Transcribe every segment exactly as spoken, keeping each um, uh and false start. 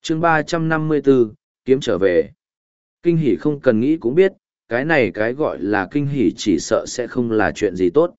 chương ba trăm năm mươi bốn, kiếm trở về. Kinh hỉ không cần nghĩ cũng biết, cái này cái gọi là kinh hỉ chỉ sợ sẽ không là chuyện gì tốt.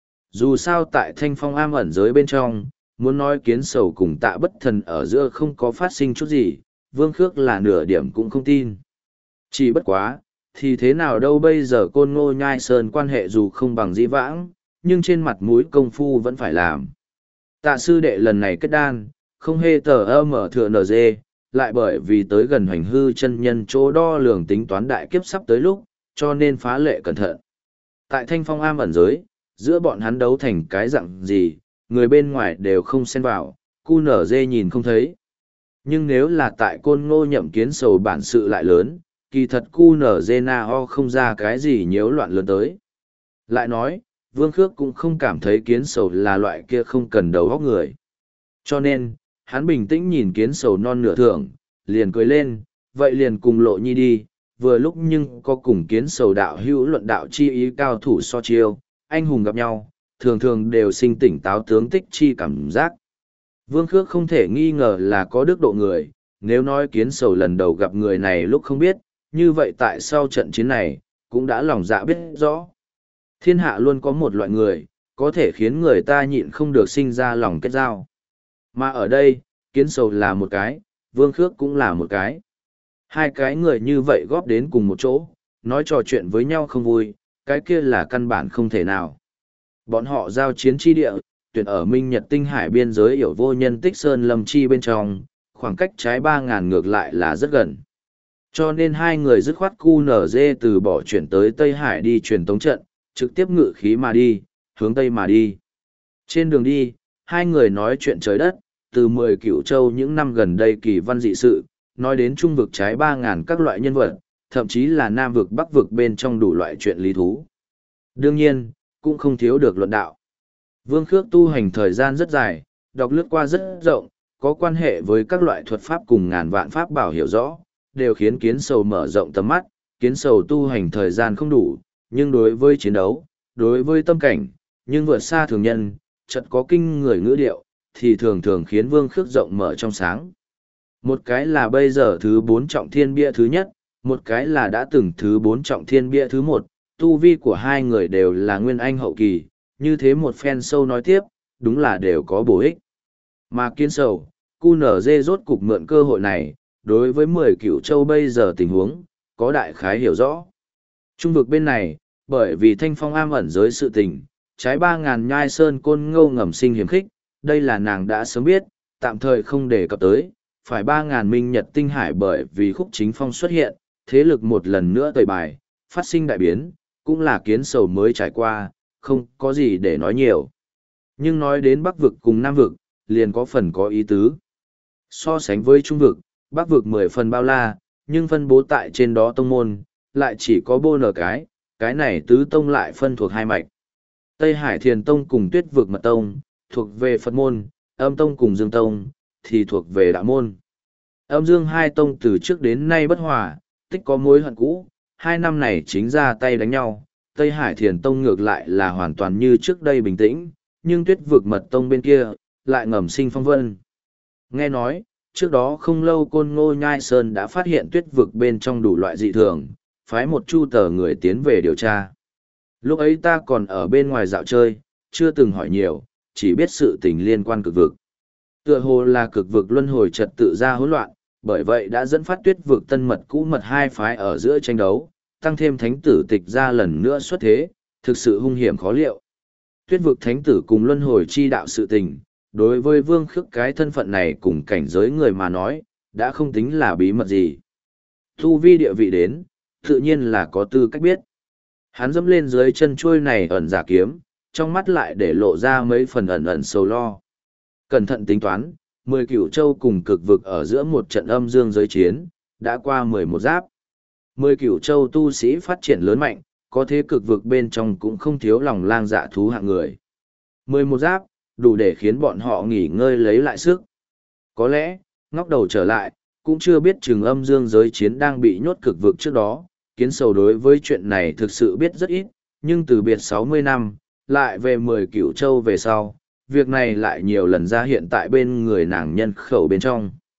Dù sao tại thanh phong am ẩn giới bên trong, muốn nói kiến sầu cùng tạ bất thần ở giữa không có phát sinh chút gì, Vương Khước là nửa điểm cũng không tin. Chỉ bất quá, thì thế nào đâu bây giờ Côn Ngô Nhai Sơn quan hệ dù không bằng dĩ vãng, nhưng trên mặt mũi công phu vẫn phải làm. Tạ sư đệ lần này kết đan, không hề tờ ơ mở thừa nở dê, lại bởi vì tới gần hoành hư chân nhân chỗ đo lường tính toán đại kiếp sắp tới lúc, cho nên phá lệ cẩn thận. Tại thanh phong am ẩn giới, giữa bọn hắn đấu thành cái dạng gì, người bên ngoài đều không xen vào, cu nở dê nhìn không thấy. Nhưng nếu là tại côn ngô nhậm kiến sầu bản sự lại lớn, kỳ thật cu nở dê na ho không ra cái gì nhiễu loạn lớn tới. Lại nói, Vương Khước cũng không cảm thấy kiến sầu là loại kia không cần đầu óc người. Cho nên, hắn bình tĩnh nhìn kiến sầu non nửa thưởng, liền cười lên, vậy liền cùng lộ nhi đi, vừa lúc nhưng có cùng kiến sầu đạo hữu luận đạo chi ý cao thủ so chiêu, anh hùng gặp nhau, thường thường đều sinh tỉnh táo tướng tích chi cảm giác. Vương Khước không thể nghi ngờ là có đức độ người, nếu nói kiến sầu lần đầu gặp người này lúc không biết, như vậy tại sau trận chiến này, cũng đã lòng dạ biết rõ. Thiên hạ luôn có một loại người, có thể khiến người ta nhịn không được sinh ra lòng kết giao. Mà ở đây, kiến sầu là một cái, Vương Khước cũng là một cái. Hai cái người như vậy góp đến cùng một chỗ, nói trò chuyện với nhau không vui, cái kia là căn bản không thể nào. Bọn họ giao chiến chi địa, tuyển ở Minh Nhật Tinh Hải biên giới hiểu vô nhân tích sơn lâm chi bên trong, khoảng cách trái ba ngàn ngược lại là rất gần. Cho nên hai người dứt khoát cu nở dê từ bỏ chuyển tới Tây Hải đi truyền tống trận, trực tiếp ngự khí mà đi, hướng Tây mà đi. Trên đường đi, hai người nói chuyện trời đất, từ mười cửu châu những năm gần đây kỳ văn dị sự, nói đến trung vực trái ba ngàn các loại nhân vật, thậm chí là nam vực bắc vực bên trong đủ loại chuyện lý thú. Đương nhiên, cũng không thiếu được luận đạo. Vương Khước tu hành thời gian rất dài, đọc lướt qua rất rộng, có quan hệ với các loại thuật pháp cùng ngàn vạn pháp bảo hiểu rõ, đều khiến kiến sầu mở rộng tầm mắt, kiến sầu tu hành thời gian không đủ, nhưng đối với chiến đấu, đối với tâm cảnh, nhưng vượt xa thường nhân, chợt có kinh người ngữ điệu, thì thường thường khiến Vương Khước rộng mở trong sáng. Một cái là bây giờ thứ bốn trọng thiên bia thứ nhất, một cái là đã từng thứ bốn trọng thiên bia thứ một, tu vi của hai người đều là nguyên anh hậu kỳ, như thế một phen sâu nói tiếp, đúng là đều có bổ ích. Mà kiến sầu, cu nở dê rốt cục mượn cơ hội này, đối với mười cửu châu bây giờ tình huống, có đại khái hiểu rõ. Trung vực bên này, bởi vì thanh phong am ẩn giới sự tình, trái ba ngàn nhai sơn côn ngô ngầm sinh hiểm khích, đây là nàng đã sớm biết, tạm thời không đề cập tới, phải ba ngàn minh nhật tinh hải bởi vì khúc chính phong xuất hiện, thế lực một lần nữa tời bài, phát sinh đại biến, cũng là kiến sầu mới trải qua, không có gì để nói nhiều. Nhưng nói đến bắc vực cùng nam vực, liền có phần có ý tứ. So sánh với trung vực, bắc vực mười phần bao la, nhưng phân bố tại trên đó tông môn, lại chỉ có bô nở cái, cái này tứ tông lại phân thuộc hai mạch. Tây Hải Thiền Tông cùng Tuyết Vực Mật Tông, thuộc về Phật môn, Âm Tông cùng Dương Tông, thì thuộc về Đạo môn. Âm Dương hai tông từ trước đến nay bất hòa, tích có mối hận cũ, hai năm này chính ra tay đánh nhau. Tây Hải Thiền Tông ngược lại là hoàn toàn như trước đây bình tĩnh, nhưng Tuyết Vực Mật Tông bên kia, lại ngầm sinh phong vân. Nghe nói, trước đó không lâu Côn Ngô Nhai Sơn đã phát hiện Tuyết Vực bên trong đủ loại dị thường, phái một chu tờ người tiến về điều tra. Lúc ấy ta còn ở bên ngoài dạo chơi, chưa từng hỏi nhiều, chỉ biết sự tình liên quan cực vực. Tựa hồ là cực vực luân hồi trật tự ra hỗn loạn, bởi vậy đã dẫn phát Tuyết Vực tân mật cũ mật hai phái ở giữa tranh đấu, tăng thêm thánh tử tịch ra lần nữa xuất thế, thực sự hung hiểm khó liệu. Tuyết Vực thánh tử cùng luân hồi chi đạo sự tình, đối với Vương Khước cái thân phận này cùng cảnh giới người mà nói, đã không tính là bí mật gì. Tu vi địa vị đến, tự nhiên là có tư cách biết. Hắn dẫm lên dưới chân chuôi này ẩn giả kiếm, trong mắt lại để lộ ra mấy phần ẩn ẩn sầu lo. Cẩn thận tính toán, mười cửu châu cùng cực vực ở giữa một trận âm dương giới chiến, đã qua mười một giáp. Mười cửu châu tu sĩ phát triển lớn mạnh, có thế cực vực bên trong cũng không thiếu lòng lang dạ thú hạng người. Mười một giáp, đủ để khiến bọn họ nghỉ ngơi lấy lại sức. Có lẽ, ngóc đầu trở lại, cũng chưa biết chừng âm dương giới chiến đang bị nhốt cực vực trước đó, kiến sầu đối với chuyện này thực sự biết rất ít, nhưng từ biệt sáu mươi năm, lại về mười cửu châu về sau, việc này lại nhiều lần ra hiện tại bên người nàng nhân khẩu bên trong.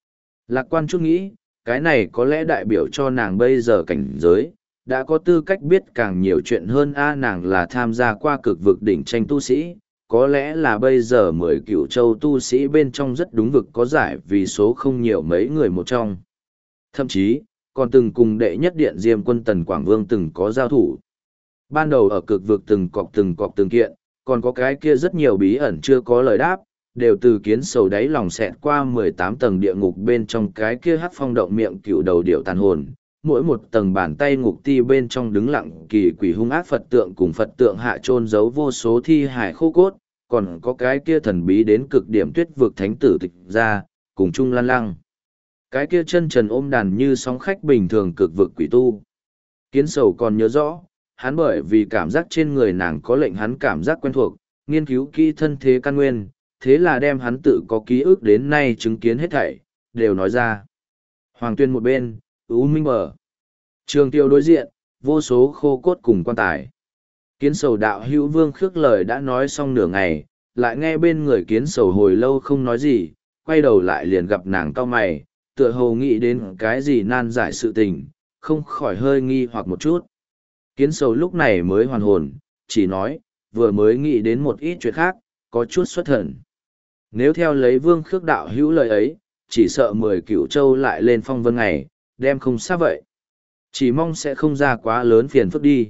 Lạc quan chút nghĩ, cái này có lẽ đại biểu cho nàng bây giờ cảnh giới, đã có tư cách biết càng nhiều chuyện hơn a nàng là tham gia qua cực vực đỉnh tranh tu sĩ, có lẽ là bây giờ mười cựu châu tu sĩ bên trong rất đúng vực có giải vì số không nhiều mấy người một trong. Thậm chí, còn từng cùng đệ nhất điện Diêm quân Tần Quảng Vương từng có giao thủ. Ban đầu ở cực vực từng cọc từng cọc từng kiện, còn có cái kia rất nhiều bí ẩn chưa có lời đáp, đều từ kiến sầu đáy lòng xẹt qua mười tám tầng địa ngục bên trong cái kia hắc phong động miệng cựu đầu điệu tàn hồn. Mỗi một tầng bàn tay ngục ti bên trong đứng lặng kỳ quỷ hung ác Phật tượng cùng Phật tượng hạ chôn giấu vô số thi hải khô cốt, còn có cái kia thần bí đến cực điểm tuyết vực thánh tử tịch ra, cùng chung lan lăng. Cái kia chân trần ôm đàn như sóng khách bình thường cực vực quỷ tu. Kiến sầu còn nhớ rõ, hắn bởi vì cảm giác trên người nàng có lệnh hắn cảm giác quen thuộc, nghiên cứu kỹ thân thế căn nguyên, thế là đem hắn tự có ký ức đến nay chứng kiến hết thảy, đều nói ra. Hoàng tuyên một bên, ưu minh bờ. Trường tiêu đối diện, vô số khô cốt cùng quan tài. Kiến sầu đạo hữu vương khước lời đã nói xong nửa ngày, lại nghe bên người kiến sầu hồi lâu không nói gì, quay đầu lại liền gặp nàng cau mày, tựa hồ nghĩ đến cái gì nan giải sự tình, không khỏi hơi nghi hoặc một chút. Kiến sầu lúc này mới hoàn hồn, chỉ nói, vừa mới nghĩ đến một ít chuyện khác, có chút xuất thần. Nếu theo lấy vương khước đạo hữu lời ấy, chỉ sợ mười cửu châu lại lên phong vân ngày, đem không xa vậy. Chỉ mong sẽ không ra quá lớn phiền phức đi.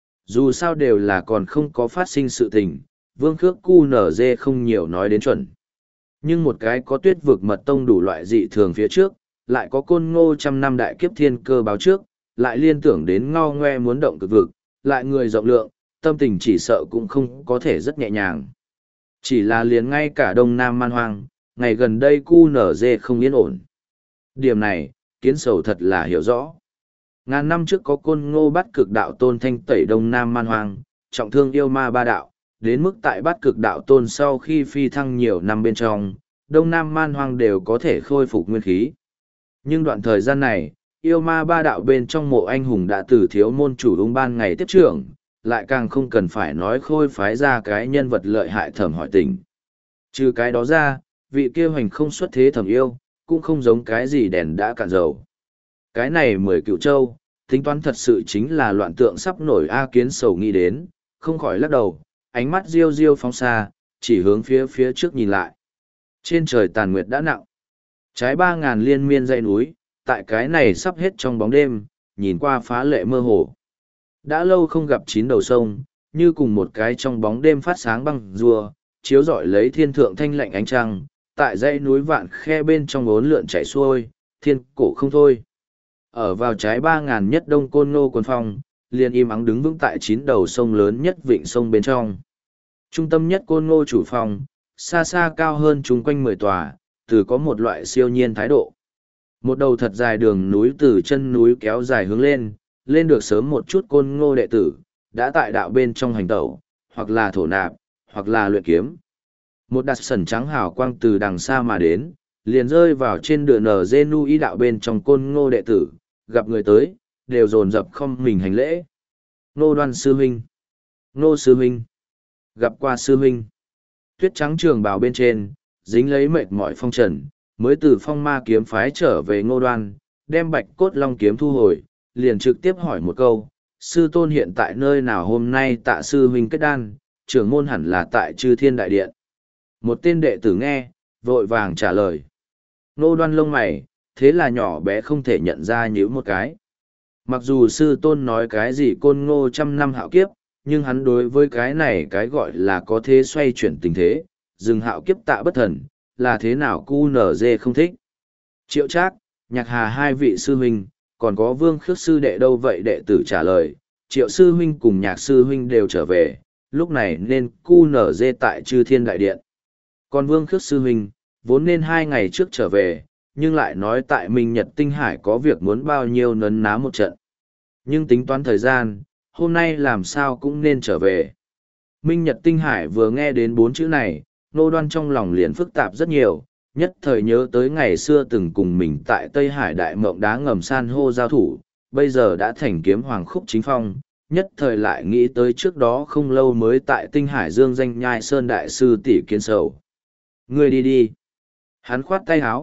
Dù sao đều là còn không có phát sinh sự tình, vương khước cu nở dê không nhiều nói đến chuẩn. Nhưng một cái có tuyết vực mật tông đủ loại dị thường phía trước, lại có côn ngô trăm năm đại kiếp thiên cơ báo trước, lại liên tưởng đến ngao ngoe muốn động cực vực, lại người rộng lượng, tâm tình chỉ sợ cũng không có thể rất nhẹ nhàng. Chỉ là liền ngay cả đông nam man hoang, ngày gần đây cu nở dê không yên ổn. Điểm này, kiến sầu thật là hiểu rõ. Ngàn năm trước có côn ngô bắt cực đạo tôn thanh tẩy đông nam man hoang, trọng thương yêu ma ba đạo, đến mức tại bắt cực đạo tôn sau khi phi thăng nhiều năm bên trong, đông nam man hoang đều có thể khôi phục nguyên khí. Nhưng đoạn thời gian này, yêu ma ba đạo bên trong mộ anh hùng đã từ thiếu môn chủ ung ban ngày tiếp trưởng, lại càng không cần phải nói khôi phái ra cái nhân vật lợi hại thẩm hỏi tình. Trừ cái đó ra, vị kia hoành không xuất thế thẩm yêu, cũng không giống cái gì đèn đã cạn dầu. Cái này mười cựu châu, tính toán thật sự chính là loạn tượng sắp nổi A Kiến sầu nghĩ đến, không khỏi lắc đầu, ánh mắt riêu riêu phóng xa, chỉ hướng phía phía trước nhìn lại. Trên trời tàn nguyệt đã nặng, trái ba ngàn liên miên dãy núi, tại cái này sắp hết trong bóng đêm, nhìn qua phá lệ mơ hồ. Đã lâu không gặp chín đầu sông, như cùng một cái trong bóng đêm phát sáng băng rùa, chiếu rọi lấy thiên thượng thanh lạnh ánh trăng, tại dãy núi vạn khe bên trong bốn lượn chảy xuôi, thiên cổ không thôi. Ở vào trái ba ngàn nhất đông côn nô quần phong, liền im ắng đứng vững tại chín đầu sông lớn nhất vịnh sông bên trong. Trung tâm nhất côn ngô chủ phòng, xa xa cao hơn chung quanh mười tòa, từ có một loại siêu nhiên thái độ. Một đầu thật dài đường núi từ chân núi kéo dài hướng lên, lên được sớm một chút côn ngô đệ tử, đã tại đạo bên trong hành tẩu, hoặc là thổ nạp, hoặc là luyện kiếm. Một đặt sẩn trắng hào quang từ đằng xa mà đến, liền rơi vào trên đường nở dê nu y đạo bên trong côn ngô đệ tử, gặp người tới, đều dồn dập không mình hành lễ. Nô Đoan sư huynh, Nô sư huynh, gặp qua sư huynh. Tuyết trắng trường bào bên trên, dính lấy mệt mỏi phong trần, mới từ phong ma kiếm phái trở về Ngô Đoan, đem bạch cốt long kiếm thu hồi, liền trực tiếp hỏi một câu, sư tôn hiện tại nơi nào hôm nay tạ sư huynh kết đan, trưởng môn hẳn là tại Chư Thiên Đại Điện. Một tên đệ tử nghe, vội vàng trả lời. Ngô Đoan lông mày, thế là nhỏ bé không thể nhận ra nhíu một cái. Mặc dù sư tôn nói cái gì côn ngô trăm năm hạo kiếp, nhưng hắn đối với cái này cái gọi là có thế xoay chuyển tình thế, dừng hạo kiếp tạ bất thần, là thế nào cu nở dê không thích. Triệu Trác, Nhạc Hà hai vị sư huynh, còn có Vương Khước sư đệ đâu vậy đệ tử trả lời, Triệu sư huynh cùng Nhạc sư huynh đều trở về, lúc này nên cu nở dê tại Chư Thiên Đại Điện. Còn Vương Khước sư huynh, vốn nên hai ngày trước trở về, nhưng lại nói tại Minh Nhật Tinh Hải có việc muốn bao nhiêu nấn ná một trận. Nhưng tính toán thời gian, hôm nay làm sao cũng nên trở về. Minh Nhật Tinh Hải vừa nghe đến bốn chữ này, Nô Đoan trong lòng liền phức tạp rất nhiều, nhất thời nhớ tới ngày xưa từng cùng mình tại Tây Hải Đại Mộng Đá Ngầm san hô giao thủ, bây giờ đã thành kiếm hoàng khúc chính phong, nhất thời lại nghĩ tới trước đó không lâu mới tại Tinh Hải Dương danh nhai Sơn Đại Sư tỷ Kiến Sầu. Ngươi đi đi. Hắn khoát tay áo,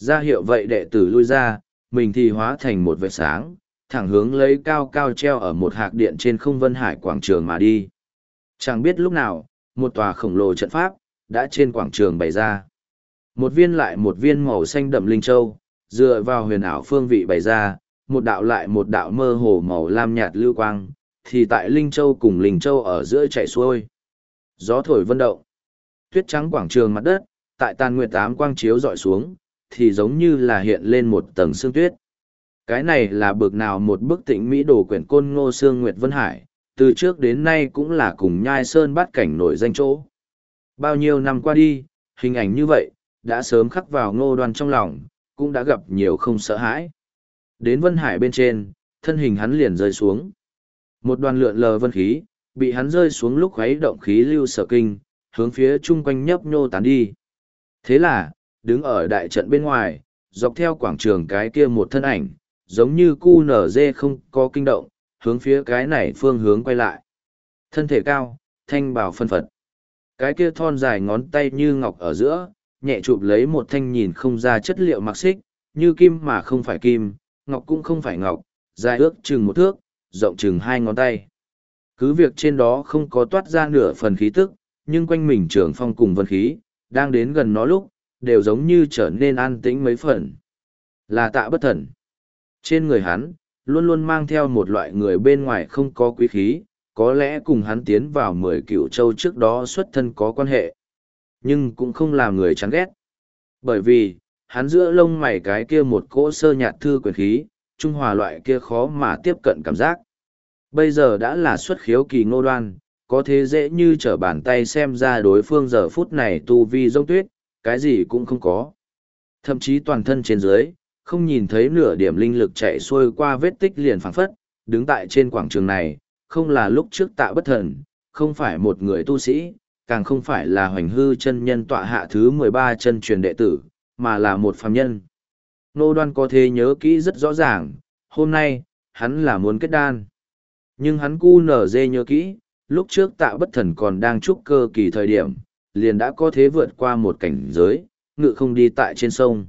Ra hiệu vậy đệ tử lui ra, mình thì hóa thành một vệt sáng, thẳng hướng lấy cao cao treo ở một hạc điện trên không Vân Hải quảng trường mà đi. Chẳng biết lúc nào, một tòa khổng lồ trận pháp, đã trên quảng trường bày ra. Một viên lại một viên màu xanh đậm linh châu, dựa vào huyền ảo phương vị bày ra, một đạo lại một đạo mơ hồ màu lam nhạt lưu quang, thì tại linh châu cùng linh châu ở giữa chảy xuôi. Gió thổi vân động. Tuyết trắng quảng trường mặt đất, tại tàn nguyệt ám quang chiếu dọi xuống, thì giống như là hiện lên một tầng sương tuyết. Cái này là bực nào một bức tịnh mỹ đồ quyển côn ngô sương nguyệt vân hải, từ trước đến nay cũng là cùng nhai sơn bát cảnh nổi danh chỗ. Bao nhiêu năm qua đi, hình ảnh như vậy, đã sớm khắc vào Ngô Đoan trong lòng, cũng đã gặp nhiều không sợ hãi. Đến vân hải bên trên, thân hình hắn liền rơi xuống. Một đoàn lượn lờ vân khí, bị hắn rơi xuống lúc khuấy động khí lưu sở kinh, hướng phía chung quanh nhấp nhô tán đi. Thế là, đứng ở đại trận bên ngoài, dọc theo quảng trường cái kia một thân ảnh, giống như cu nở dê không có kinh động, hướng phía cái này phương hướng quay lại. Thân thể cao, thanh bào phân phật. Cái kia thon dài ngón tay như ngọc ở giữa, nhẹ chụp lấy một thanh nhìn không ra chất liệu mặc xích, như kim mà không phải kim, ngọc cũng không phải ngọc, dài ước chừng một thước, rộng chừng hai ngón tay. Cứ việc trên đó không có toát ra nửa phần khí tức, nhưng quanh mình trường phong cùng vân khí, đang đến gần nó lúc, đều giống như trở nên an tĩnh mấy phần. Là Tạ Bất Thần. Trên người hắn, luôn luôn mang theo một loại người bên ngoài không có quý khí, có lẽ cùng hắn tiến vào mười cựu châu trước đó xuất thân có quan hệ. Nhưng cũng không làm người chán ghét. Bởi vì, hắn giữa lông mày cái kia một cỗ sơ nhạt thư quyền khí, trung hòa loại kia khó mà tiếp cận cảm giác. Bây giờ đã là xuất khiếu kỳ Ngô Đoan, có thế dễ như trở bàn tay xem ra đối phương giờ phút này tu vi rông tuyết, cái gì cũng không có. Thậm chí toàn thân trên dưới, không nhìn thấy nửa điểm linh lực chạy xuôi qua vết tích liền phảng phất, đứng tại trên quảng trường này, không là lúc trước Tạ Bất Thần, không phải một người tu sĩ, càng không phải là Hoành Hư chân nhân tọa hạ thứ mười ba chân truyền đệ tử, mà là một phàm nhân. Ngô Đoan có thể nhớ kỹ rất rõ ràng, hôm nay, hắn là muốn kết đan. Nhưng hắn cu nở dê nhớ kỹ, lúc trước Tạ Bất Thần còn đang trúc cơ kỳ thời điểm, liền đã có thể vượt qua một cảnh giới, ngự không đi tại trên sông.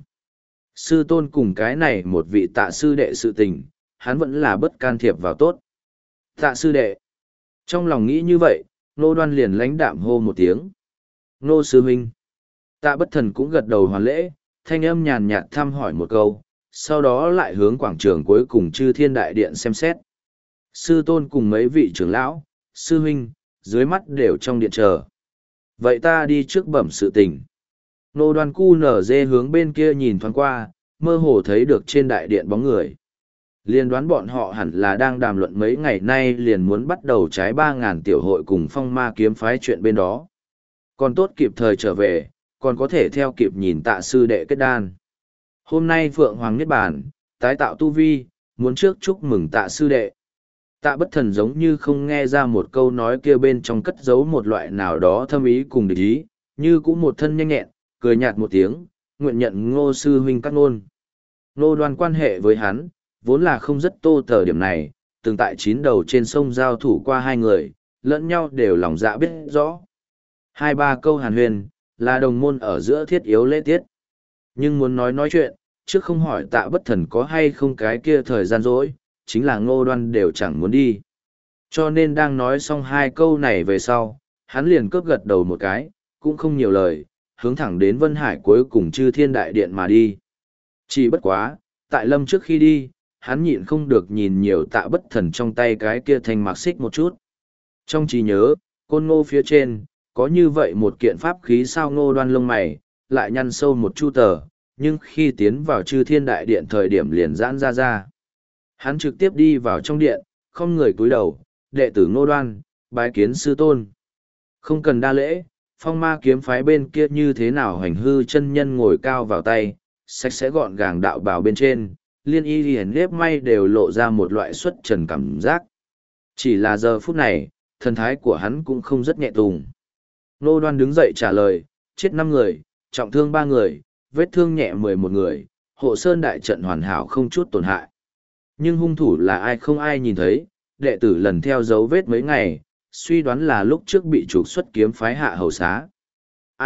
Sư tôn cùng cái này một vị tạ sư đệ sự tình, hắn vẫn là bất can thiệp vào tốt. Tạ sư đệ. Trong lòng nghĩ như vậy, Ngô Đoan liền lãnh đạm hô một tiếng. Ngô sư huynh. Tạ Bất Thần cũng gật đầu hoàn lễ, thanh âm nhàn nhạt thăm hỏi một câu, sau đó lại hướng quảng trường cuối cùng Chư Thiên Đại Điện xem xét. Sư tôn cùng mấy vị trưởng lão, sư huynh, dưới mắt đều trong điện chờ. Vậy ta đi trước bẩm sự tình. Ngô Đoan cu nở dê hướng bên kia nhìn thoáng qua, mơ hồ thấy được trên đại điện bóng người. Liên đoán bọn họ hẳn là đang đàm luận mấy ngày nay liền muốn bắt đầu trái ba ngàn tiểu hội cùng phong ma kiếm phái chuyện bên đó. Còn tốt kịp thời trở về, còn có thể theo kịp nhìn tạ sư đệ kết đan. Hôm nay Phượng Hoàng Niết Bàn, tái tạo tu vi, muốn trước chúc mừng tạ sư đệ. Tạ Bất Thần giống như không nghe ra một câu nói kia bên trong cất giấu một loại nào đó thâm ý cùng địch ý, như cũng một thân nhanh nhẹn, cười nhạt một tiếng, nguyện nhận Ngô sư huynh cắt ngôn. Ngô Đoan quan hệ với hắn, vốn là không rất tô tờ điểm này, từng tại chín đầu trên sông giao thủ qua hai người, lẫn nhau đều lòng dạ biết rõ. Hai ba câu hàn huyền, là đồng môn ở giữa thiết yếu lễ tiết. Nhưng muốn nói nói chuyện, trước không hỏi Tạ Bất Thần có hay không cái kia thời gian rỗi, chính là Ngô Đoan đều chẳng muốn đi. Cho nên đang nói xong hai câu này về sau, hắn liền cướp gật đầu một cái, cũng không nhiều lời, hướng thẳng đến Vân Hải cuối cùng Chư Thiên Đại Điện mà đi. Chỉ bất quá, tại lâm trước khi đi, hắn nhịn không được nhìn nhiều Tạ Bất Thần trong tay cái kia thanh mạc xích một chút. Trong trí nhớ, côn ngô phía trên, có như vậy một kiện pháp khí sao Ngô Đoan lông mày, lại nhăn sâu một chu tờ, nhưng khi tiến vào Chư Thiên Đại Điện thời điểm liền giãn ra ra. Hắn trực tiếp đi vào trong điện, không người cúi đầu, đệ tử Ngô Đoan, bái kiến sư tôn. Không cần đa lễ, phong ma kiếm phái bên kia như thế nào Hoành Hư chân nhân ngồi cao vào tay, sạch sẽ gọn gàng đạo bào bên trên, liên y liền nếp may đều lộ ra một loại xuất trần cảm giác. Chỉ là giờ phút này, thần thái của hắn cũng không rất nhẹ tùng. Ngô Đoan đứng dậy trả lời, chết năm người, trọng thương ba người, vết thương nhẹ mười một người, hộ sơn đại trận hoàn hảo không chút tổn hại. Nhưng hung thủ là ai không ai nhìn thấy, đệ tử lần theo dấu vết mấy ngày, suy đoán là lúc trước bị trục xuất kiếm phái hạ hầu xá. Ai,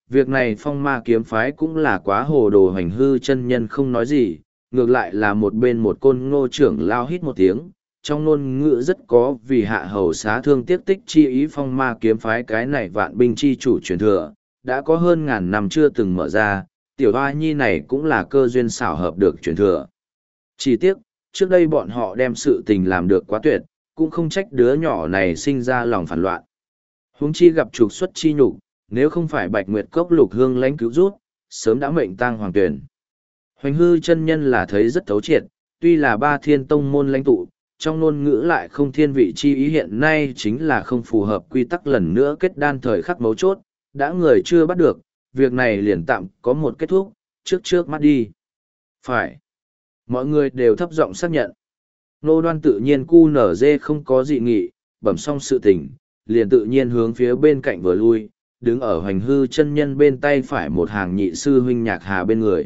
việc này phong ma kiếm phái cũng là quá hồ đồ. Hoành hư chân nhân không nói gì, ngược lại là một bên một côn ngô trưởng lao hít một tiếng, trong ngôn ngữ rất có vì hạ hầu xá thương tiếc tích chi ý. Phong ma kiếm phái cái này vạn binh chi chủ truyền thừa, đã có hơn ngàn năm chưa từng mở ra, tiểu hoa nhi này cũng là cơ duyên xảo hợp được truyền thừa. Chỉ tiếc, trước đây bọn họ đem sự tình làm được quá tuyệt, cũng không trách đứa nhỏ này sinh ra lòng phản loạn. Huống chi gặp trục xuất chi nhục, nếu không phải Bạch Nguyệt Cốc Lục Hương lãnh cứu rút, sớm đã mệnh tang hoàng tuyển. Hoành hư chân nhân là thấy rất thấu triệt, tuy là ba thiên tông môn lãnh tụ, trong ngôn ngữ lại không thiên vị chi ý. Hiện nay chính là không phù hợp quy tắc, lần nữa kết đan thời khắc mấu chốt, đã người chưa bắt được, việc này liền tạm có một kết thúc, trước trước mắt đi. Phải. Mọi người đều thấp giọng xác nhận. Nô Đoan tự nhiên cu nở dê không có dị nghị, bẩm xong sự tình, liền tự nhiên hướng phía bên cạnh vừa lui, đứng ở Hoành hư chân nhân bên tay phải một hàng nhị sư huynh Nhạc Hà bên người.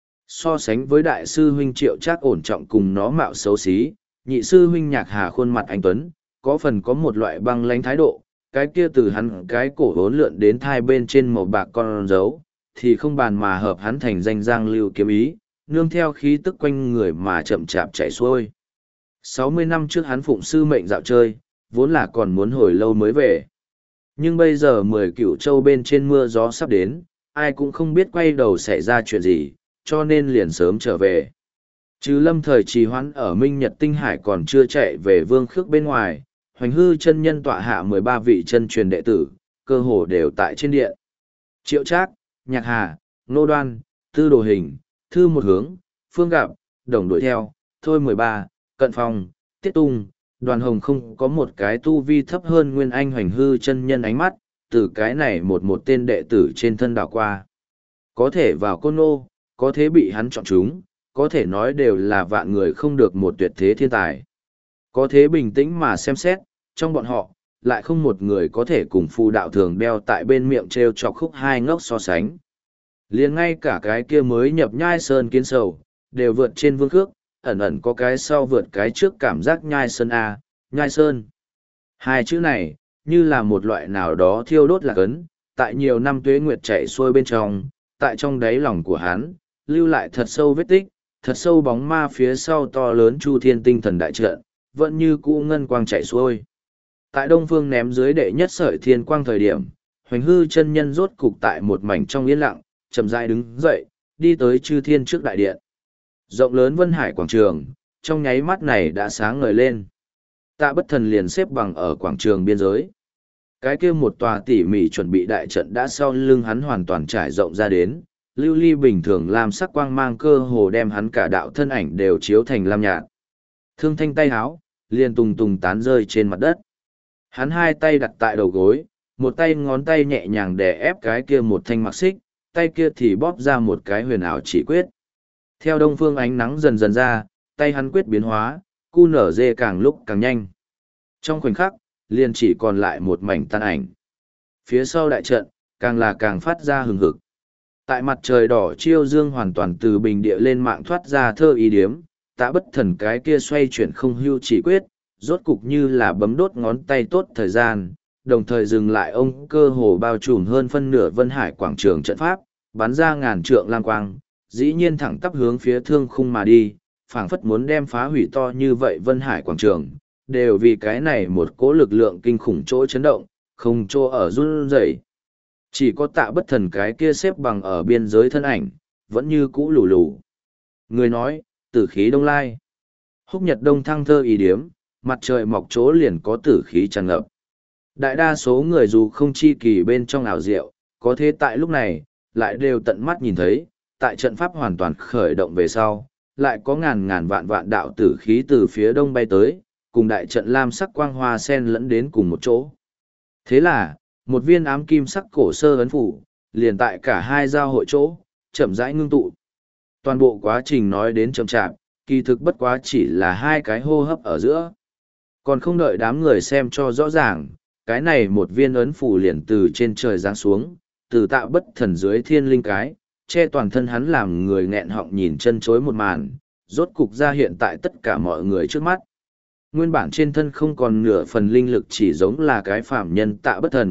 So sánh với đại sư huynh Triệu Trác ổn trọng cùng nó mạo xấu xí, nhị sư huynh Nhạc Hà khuôn mặt anh tuấn, có phần có một loại băng lãnh thái độ, cái kia từ hắn cái cổ hốn lượn đến thai bên trên màu bạc con dấu, thì không bàn mà hợp hắn thành danh giang lưu kiếm ý, nương theo khí tức quanh người mà chậm chạp chạy xuôi. Sáu mươi năm trước hắn phụng sư mệnh dạo chơi, vốn là còn muốn hồi lâu mới về. Nhưng bây giờ mười cửu châu bên trên mưa gió sắp đến, ai cũng không biết quay đầu xảy ra chuyện gì, cho nên liền sớm trở về. Trừ lâm thời trì hoãn ở Minh Nhật Tinh Hải còn chưa chạy về Vương Khước bên ngoài, Hoành hư chân nhân tọa hạ mười ba vị chân truyền đệ tử, cơ hồ đều tại trên điện. Triệu Trác, Nhạc Hà, Nô Đoan, Tư Đồ Hình, Thư Một Hướng, Phương Gặp, Đồng đuổi theo, Thôi mười ba, Cận Phong, Tiết Tung, Đoàn Hồng không có một cái tu vi thấp hơn Nguyên Anh. Hoành hư chân nhân ánh mắt, từ cái này một một tên đệ tử trên thân đảo qua. Có thể vào Côn Nô, có thể bị hắn chọn chúng, có thể nói đều là vạn người không được một tuyệt thế thiên tài. Có thế bình tĩnh mà xem xét, trong bọn họ, lại không một người có thể cùng phù đạo thường đeo tại bên miệng treo chọc khúc hai ngốc so sánh. Liền ngay cả cái kia mới nhập nhai sơn kiến sầu, đều vượt trên Vương Khước, ẩn ẩn có cái sau vượt cái trước cảm giác nhai sơn A, nhai sơn. Hai chữ này, như là một loại nào đó thiêu đốt lạc ấn, tại nhiều năm tuế nguyệt chạy xuôi bên trong, tại trong đáy lòng của hắn, lưu lại thật sâu vết tích, thật sâu bóng ma phía sau to lớn chu thiên tinh thần đại trận, vẫn như cũ ngân quang chạy xuôi. Tại Đông Phương ném dưới đệ nhất sợi thiên quang thời điểm, Hoành hư chân nhân rốt cục tại một mảnh trong yên lặng, chậm rãi đứng dậy, đi tới chư thiên trước đại điện. Rộng lớn Vân Hải quảng trường, trong nháy mắt này đã sáng ngời lên. Tạ Bất Thần liền xếp bằng ở quảng trường biên giới. Cái kia một tòa tỉ mỉ chuẩn bị đại trận đã sau lưng hắn hoàn toàn trải rộng ra đến, lưu ly bình thường làm sắc quang mang cơ hồ đem hắn cả đạo thân ảnh đều chiếu thành lam nhạt. Thương thanh tay háo, liền tùng tùng tán rơi trên mặt đất. Hắn hai tay đặt tại đầu gối, một tay ngón tay nhẹ nhàng đè ép cái kia một thanh mặc xích, tay kia thì bóp ra một cái huyền ảo chỉ quyết. Theo đông phương ánh nắng dần dần ra, tay hắn quyết biến hóa, cu nở dê càng lúc càng nhanh. Trong khoảnh khắc, liền chỉ còn lại một mảnh tan ảnh. Phía sau đại trận, càng là càng phát ra hừng hực. Tại mặt trời đỏ chiêu dương hoàn toàn từ bình địa lên mạng thoát ra thơ ý điếm, Tạ Bất Thần cái kia xoay chuyển không hưu chỉ quyết, rốt cục như là bấm đốt ngón tay tốt thời gian, đồng thời dừng lại ông cơ hồ bao trùm hơn phân nửa Vân Hải quảng trường trận pháp, bắn ra ngàn trượng lang quang, dĩ nhiên thẳng tắp hướng phía thương khung mà đi, phảng phất muốn đem phá hủy to như vậy Vân Hải quảng trường, đều vì cái này một cỗ lực lượng kinh khủng chỗ chấn động, không chỗ ở run rẩy. Chỉ có Tạ Bất Thần cái kia xếp bằng ở biên giới thân ảnh, vẫn như cũ lù lù. Người nói, tử khí đông lai. Húc nhật đông thăng thơ ý điếm, mặt trời mọc chỗ liền có tử khí tràn ngập. Đại đa số người dù không chi kỳ bên trong ảo diệu, có thế tại lúc này, lại đều tận mắt nhìn thấy, tại trận pháp hoàn toàn khởi động về sau, lại có ngàn ngàn vạn vạn đạo tử khí từ phía đông bay tới, cùng đại trận lam sắc quang hoa sen lẫn đến cùng một chỗ. Thế là, một viên ám kim sắc cổ sơ ấn phủ, liền tại cả hai giao hội chỗ, chậm rãi ngưng tụ. Toàn bộ quá trình nói đến chậm chạp, kỳ thực bất quá chỉ là hai cái hô hấp ở giữa. Còn không đợi đám người xem cho rõ ràng, cái này một viên ấn phủ liền từ trên trời giáng xuống, từ Tạ Bất Thần dưới thiên linh cái, che toàn thân hắn làm người nghẹn họng nhìn chân chối một màn, rốt cục ra hiện tại tất cả mọi người trước mắt. Nguyên bản trên thân không còn nửa phần linh lực, chỉ giống là cái phạm nhân Tạ Bất Thần,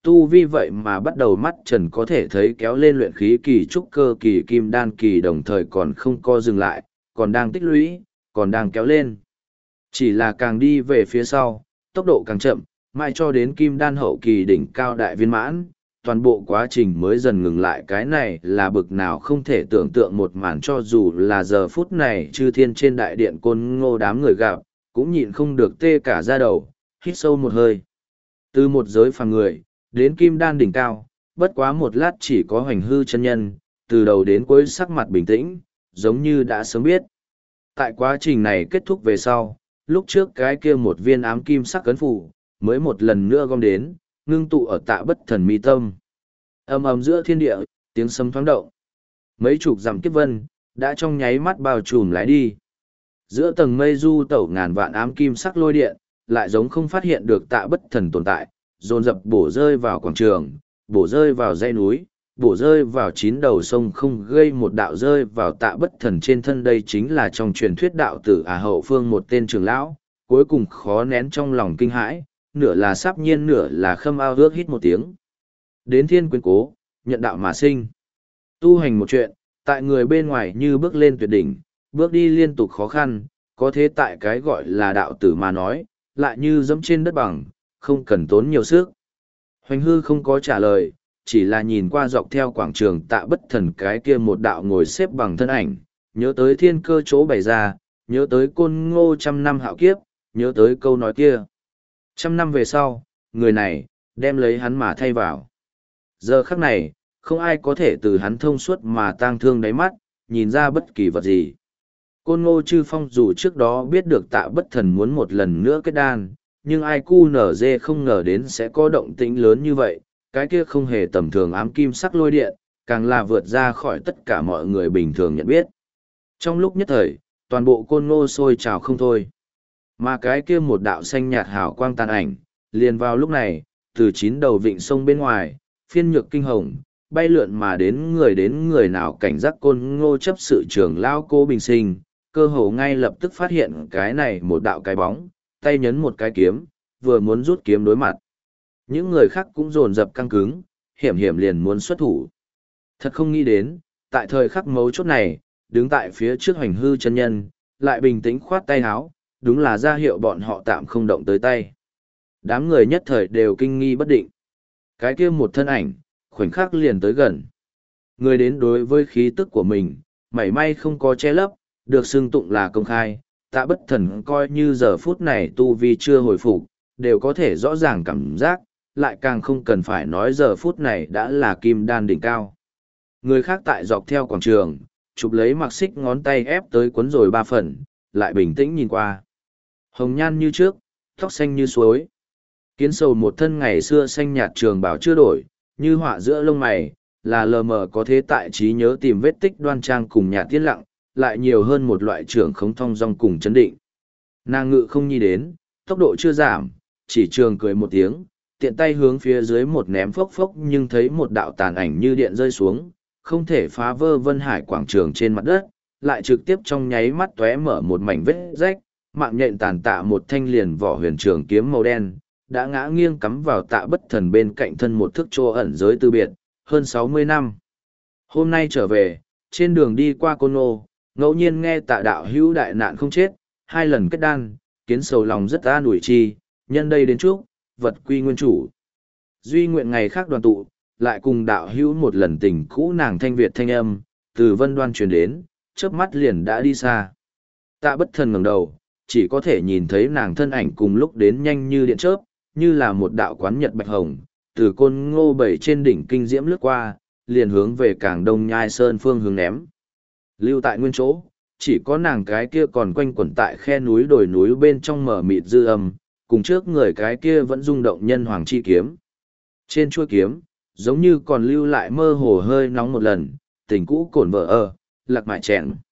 tu vi vậy mà bắt đầu mắt trần có thể thấy kéo lên luyện khí kỳ trúc cơ kỳ kim đan kỳ đồng thời còn không co dừng lại, còn đang tích lũy, còn đang kéo lên. Chỉ là càng đi về phía sau, tốc độ càng chậm, mãi cho đến kim đan hậu kỳ đỉnh cao đại viên mãn, toàn bộ quá trình mới dần ngừng lại. Cái này là bực nào không thể tưởng tượng một màn, cho dù là giờ phút này chư thiên trên đại điện Côn Ngô đám người gặp, cũng nhịn không được tê cả da đầu, hít sâu một hơi. Từ một giới phàm người, đến kim đan đỉnh cao, bất quá một lát chỉ có Hoành Hư chân nhân, từ đầu đến cuối sắc mặt bình tĩnh, giống như đã sớm biết. Tại quá trình này kết thúc về sau, lúc trước cái kia một viên ám kim sắc cấn phủ, mới một lần nữa gom đến, ngưng tụ ở Tạ Bất Thần mi tâm. Ầm ầm giữa thiên địa, tiếng sấm thoáng động. Mấy chục dặm kiếp vân, đã trong nháy mắt bao trùm lái đi. Giữa tầng mây du tẩu ngàn vạn ám kim sắc lôi điện, lại giống không phát hiện được Tạ Bất Thần tồn tại, dồn dập bổ rơi vào quảng trường, bổ rơi vào dãy núi, bổ rơi vào chín đầu sông, không gây một đạo rơi vào Tạ Bất Thần trên thân. Đây chính là trong truyền thuyết đạo tử Ả Hậu Phương một tên trưởng lão, cuối cùng khó nén trong lòng kinh hãi, nửa là sắp nhiên nửa là khâm ao ước hít một tiếng. Đến thiên quyến cố, nhận đạo mà sinh. Tu hành một chuyện, tại người bên ngoài như bước lên tuyệt đỉnh, bước đi liên tục khó khăn, có thế tại cái gọi là đạo tử mà nói, lại như dẫm trên đất bằng, không cần tốn nhiều sức. Hoành Hư không có trả lời, chỉ là nhìn qua dọc theo quảng trường Tạ Bất Thần cái kia một đạo ngồi xếp bằng thân ảnh, nhớ tới thiên cơ chỗ bày ra, nhớ tới Côn Ngô trăm năm hạo kiếp, nhớ tới câu nói kia. Trăm năm về sau, người này, đem lấy hắn mà thay vào. Giờ khắc này, không ai có thể từ hắn thông suốt mà tang thương đáy mắt, nhìn ra bất kỳ vật gì. Côn Ngô Chư Phong dù trước đó biết được Tạ Bất Thần muốn một lần nữa kết đan, nhưng ai cu nở dê không ngờ đến sẽ có động tĩnh lớn như vậy, cái kia không hề tầm thường ám kim sắc lôi điện, càng là vượt ra khỏi tất cả mọi người bình thường nhận biết. Trong lúc nhất thời, toàn bộ Côn Ngô sôi trào không thôi. Mà cái kia một đạo xanh nhạt hào quang tàn ảnh, liền vào lúc này, từ chín đầu vịnh sông bên ngoài, phiên nhược kinh hồng, bay lượn mà đến người đến người nào cảnh giác Côn Ngô chấp sự trưởng lao Cô Bình Sinh, cơ hồ ngay lập tức phát hiện cái này một đạo cái bóng, tay nhấn một cái kiếm, vừa muốn rút kiếm đối mặt. Những người khác cũng dồn dập căng cứng, hiểm hiểm liền muốn xuất thủ. Thật không nghĩ đến, tại thời khắc mấu chốt này, đứng tại phía trước Hoành Hư chân nhân, lại bình tĩnh khoát tay háo, đúng là ra hiệu bọn họ tạm không động tới tay. Đám người nhất thời đều kinh nghi bất định. Cái kia một thân ảnh, khoảnh khắc liền tới gần. Người đến đối với khí tức của mình, mảy may không có che lấp, được xưng tụng là công khai. Tạ Bất Thần coi như giờ phút này tu vi chưa hồi phục, đều có thể rõ ràng cảm giác, lại càng không cần phải nói giờ phút này đã là kim đan đỉnh cao. Người khác tại dọc theo quảng trường, chụp lấy mặc xích ngón tay ép tới cuốn rồi ba phần, lại bình tĩnh nhìn qua. Hồng nhan như trước, tóc xanh như suối. Kiến sầu một thân ngày xưa xanh nhạt trường bào chưa đổi, như họa giữa lông mày, là lờ mờ có thế tại trí nhớ tìm vết tích đoan trang cùng nhạt tiết lặng, lại nhiều hơn một loại trưởng khống thong dong cùng chấn định. Nàng ngự không nhi đến, tốc độ chưa giảm, chỉ trường cười một tiếng, tiện tay hướng phía dưới một ném phốc phốc nhưng thấy một đạo tàn ảnh như điện rơi xuống, không thể phá vỡ vân hải quảng trường trên mặt đất, lại trực tiếp trong nháy mắt tóe mở một mảnh vết rách, mạng nhện tàn tạ một thanh liền vỏ huyền trường kiếm màu đen, đã ngã nghiêng cắm vào Tạ Bất Thần bên cạnh thân một thước chỗ ẩn giới từ biệt, hơn sáu mươi năm. Hôm nay trở về, trên đường đi qua Côn Ngô, ngẫu nhiên nghe Tạ đạo hữu đại nạn không chết, hai lần kết đan, kiến sầu lòng rất an ủi chi, nhân đây đến chúc, vật quy nguyên chủ. Duy nguyện ngày khác đoàn tụ, lại cùng đạo hữu một lần tình cũ nàng thanh Việt thanh âm, từ vân đoan truyền đến, chớp mắt liền đã đi xa. Tạ Bất Thần ngẩng đầu, chỉ có thể nhìn thấy nàng thân ảnh cùng lúc đến nhanh như điện chớp, như là một đạo quán nhật bạch hồng, từ Côn Ngô bảy trên đỉnh kinh diễm lướt qua, liền hướng về Cảng Đông Nhai Sơn phương hướng ném. Lưu tại nguyên chỗ, chỉ có nàng cái kia còn quanh quẩn tại khe núi đồi núi bên trong mở mịt dư âm, cùng trước người cái kia vẫn rung động nhân hoàng chi kiếm. Trên chuôi kiếm, giống như còn lưu lại mơ hồ hơi nóng một lần, tình cũ cổn vợ ơ, lạc mại chèn.